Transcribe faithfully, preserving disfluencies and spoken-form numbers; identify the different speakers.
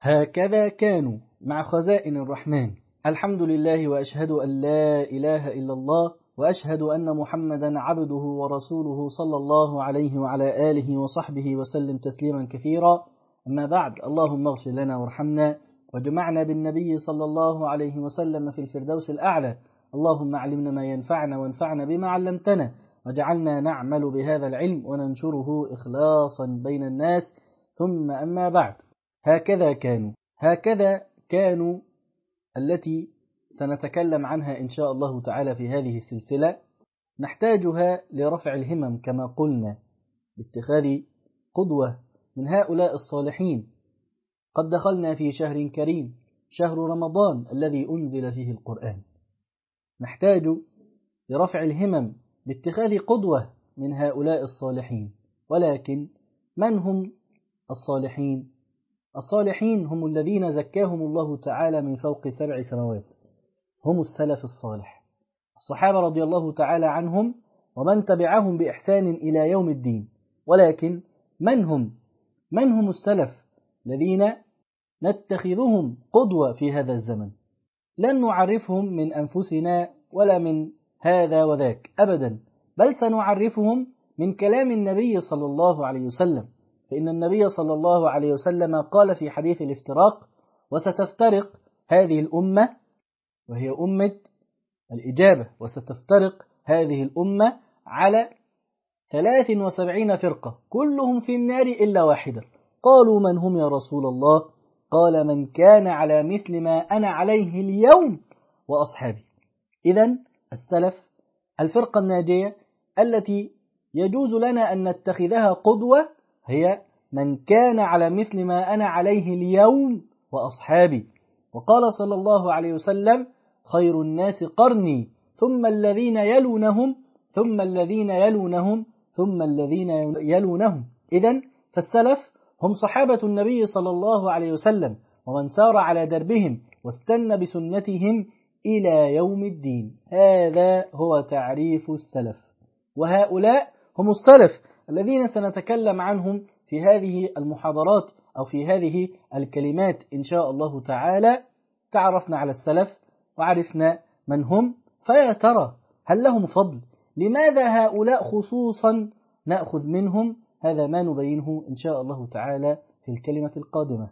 Speaker 1: هكذا كانوا مع خزائن الرحمن. الحمد لله، وأشهد أن لا إله إلا الله، وأشهد أن محمدا عبده ورسوله صلى الله عليه وعلى آله وصحبه وسلم تسليما كثيرا. أما بعد، اللهم اغفر لنا وارحمنا وجمعنا بالنبي صلى الله عليه وسلم في الفردوس الأعلى. اللهم علمنا ما ينفعنا وانفعنا بما علمتنا، وجعلنا نعمل بهذا العلم وننشره إخلاصا بين الناس. ثم أما بعد، هكذا كانوا هكذا كانوا التي سنتكلم عنها إن شاء الله تعالى في هذه السلسلة، نحتاجها لرفع الهمم كما قلنا، باتخاذ قدوة من هؤلاء الصالحين. قد دخلنا في شهر كريم، شهر رمضان الذي أنزل فيه القرآن. نحتاج لرفع الهمم باتخاذ قدوة من هؤلاء الصالحين. ولكن من هم الصالحين؟ الصالحين هم الذين زكاهم الله تعالى من فوق سبع سماوات، هم السلف الصالح، الصحابة رضي الله تعالى عنهم ومن تبعهم بإحسان إلى يوم الدين. ولكن من هم من هم السلف الذين نتخذهم قدوة في هذا الزمن؟ لن نعرفهم من أنفسنا ولا من هذا وذاك أبدا، بل سنعرفهم من كلام النبي صلى الله عليه وسلم. فإن النبي صلى الله عليه وسلم قال في حديث الافتراق: وستفترق هذه الأمة، وهي أمة الإجابة، وستفترق هذه الأمة على ثلاث وسبعين فرقة كلهم في النار إلا واحدة. قالوا: من هم يا رسول الله؟ قال: من كان على مثل ما أنا عليه اليوم وأصحابي. إذن السلف الفرقة الناجية التي يجوز لنا أن نتخذها قدوة هي من كان على مثل ما أنا عليه اليوم وأصحابي. وقال صلى الله عليه وسلم: خير الناس قرني، ثم الذين يلونهم، ثم الذين يلونهم، ثم الذين يلونهم. إذن فالسلف هم صحابة النبي صلى الله عليه وسلم، ومن سار على دربهم واستنى بسنتهم إلى يوم الدين. هذا هو تعريف السلف، وهؤلاء هم السلف الذين سنتكلم عنهم في هذه المحاضرات أو في هذه الكلمات إن شاء الله تعالى. تعرفنا على السلف وعرفنا من هم، فيا ترى هل لهم فضل؟ لماذا هؤلاء خصوصا نأخذ منهم؟ هذا ما نبينه إن شاء الله تعالى في الكلمة القادمة.